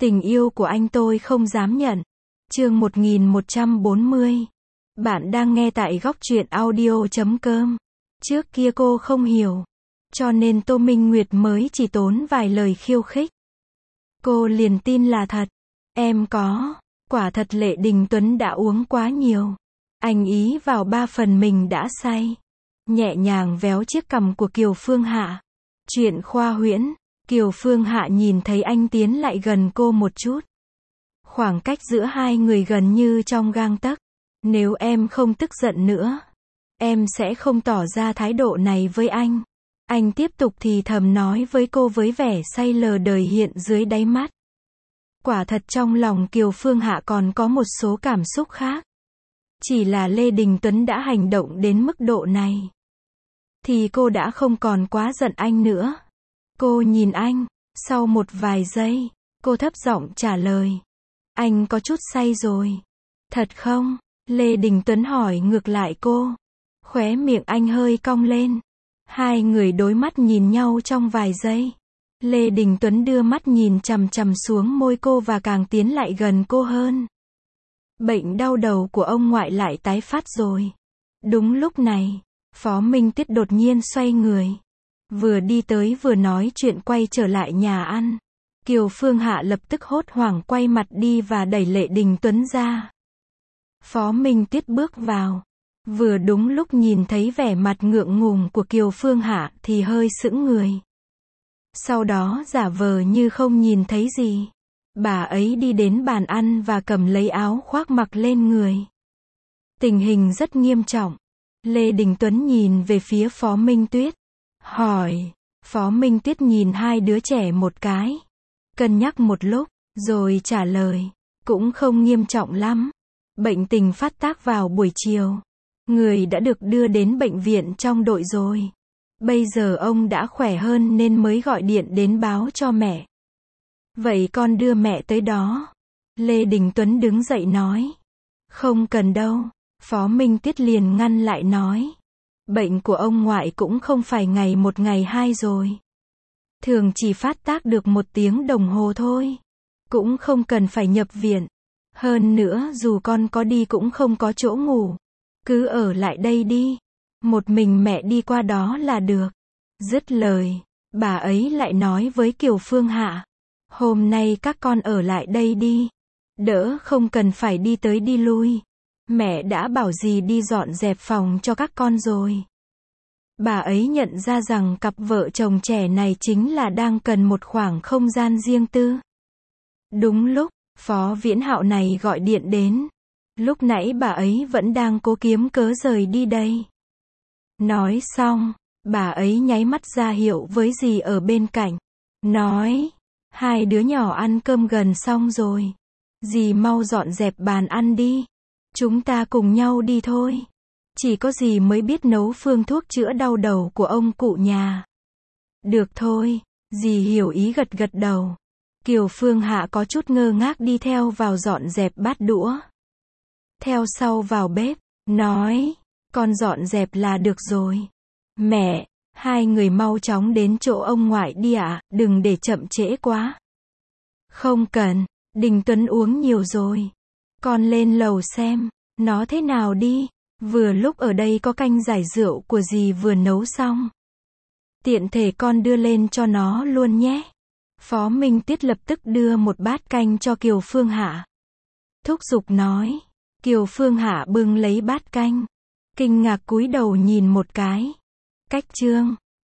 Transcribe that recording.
Tình yêu của anh tôi không dám nhận. Chương 1140. Bạn đang nghe tại góc truyện audio.com. Trước kia cô không hiểu, cho nên Tô Minh Nguyệt mới chỉ tốn vài lời khiêu khích. Cô liền tin là thật. Em có. Quả thật Lệ Đình Tuấn đã uống quá nhiều. Anh ý vào 3 phần mình đã say. Nhẹ nhàng véo chiếc cằm của Kiều Phương Hạ. Chuyện khoa huyễn. Kiều Phương Hạ nhìn thấy anh tiến lại gần cô một chút. Khoảng cách giữa hai người gần như trong gang tấc. Nếu em không tức giận nữa, em sẽ không tỏ ra thái độ này với anh. Anh tiếp tục thì thầm nói với cô với vẻ say lờ đời hiện dưới đáy mắt. Quả thật trong lòng Kiều Phương Hạ còn có một số cảm xúc khác. Chỉ là Lê Đình Tuấn đã hành động đến mức độ này, thì cô đã không còn quá giận anh nữa. Cô nhìn anh, sau một vài giây, cô thấp giọng trả lời. Anh có chút say rồi. Thật không? Lê Đình Tuấn hỏi ngược lại cô. Khóe miệng anh hơi cong lên. Hai người đối mắt nhìn nhau trong vài giây. Lê Đình Tuấn đưa mắt nhìn chằm chằm xuống môi cô và càng tiến lại gần cô hơn. Bệnh đau đầu của ông ngoại lại tái phát rồi. Đúng lúc này, Phó Minh Tuyết đột nhiên xoay người. Vừa đi tới vừa nói chuyện quay trở lại nhà ăn. Kiều Phương Hạ lập tức hốt hoảng quay mặt đi và đẩy Lệ Đình Tuấn ra. Phó Minh Tuyết bước vào. Vừa đúng lúc nhìn thấy vẻ mặt ngượng ngùng của Kiều Phương Hạ thì hơi sững người. Sau đó giả vờ như không nhìn thấy gì. Bà ấy đi đến bàn ăn và cầm lấy áo khoác mặc lên người. Tình hình rất nghiêm trọng. Lê Đình Tuấn nhìn về phía Phó Minh Tuyết. Hỏi. Phó Minh Tuyết nhìn hai đứa trẻ một cái. Cân nhắc một lúc, rồi trả lời. Cũng không nghiêm trọng lắm. Bệnh tình phát tác vào buổi chiều. Người đã được đưa đến bệnh viện trong đội rồi. Bây giờ ông đã khỏe hơn nên mới gọi điện đến báo cho mẹ. Vậy con đưa mẹ tới đó. Lê Đình Tuấn đứng dậy nói. Không cần đâu. Phó Minh Tuyết liền ngăn lại nói. Bệnh của ông ngoại cũng không phải ngày một ngày hai rồi. Thường chỉ phát tác được 1 tiếng đồng hồ thôi. Cũng không cần phải nhập viện. Hơn nữa dù con có đi cũng không có chỗ ngủ. Cứ ở lại đây đi. Một mình mẹ đi qua đó là được. Dứt lời, bà ấy lại nói với Kiều Phương Hạ. Hôm nay các con ở lại đây đi. Đỡ không cần phải đi tới đi lui. Mẹ đã bảo dì đi dọn dẹp phòng cho các con rồi. Bà ấy nhận ra rằng cặp vợ chồng trẻ này chính là đang cần một khoảng không gian riêng tư. Đúng lúc, Phó Viễn Hạo này gọi điện đến. Lúc nãy bà ấy vẫn đang cố kiếm cớ rời đi đây. Nói xong, bà ấy nháy mắt ra hiệu với dì ở bên cạnh. Nói, hai đứa nhỏ ăn cơm gần xong rồi. Dì mau dọn dẹp bàn ăn đi. Chúng ta cùng nhau đi thôi. Chỉ có dì mới biết nấu phương thuốc chữa đau đầu của ông cụ nhà. Được thôi, dì hiểu ý gật gật đầu. Kiều Phương Hạ có chút ngơ ngác đi theo vào dọn dẹp bát đũa. Theo sau vào bếp, nói, con dọn dẹp là được rồi. Mẹ, hai người mau chóng đến chỗ ông ngoại đi ạ, đừng để chậm trễ quá. Không cần, Đình Tuấn uống nhiều rồi. Con lên lầu xem, nó thế nào đi. Vừa lúc ở đây có canh giải rượu của dì vừa nấu xong. Tiện thể con đưa lên cho nó luôn nhé. Phó Minh Tuyết lập tức đưa một bát canh cho Kiều Phương Hạ. Thúc giục nói. Kiều Phương Hạ bưng lấy bát canh. Kinh ngạc cúi đầu nhìn một cái. Cách chương.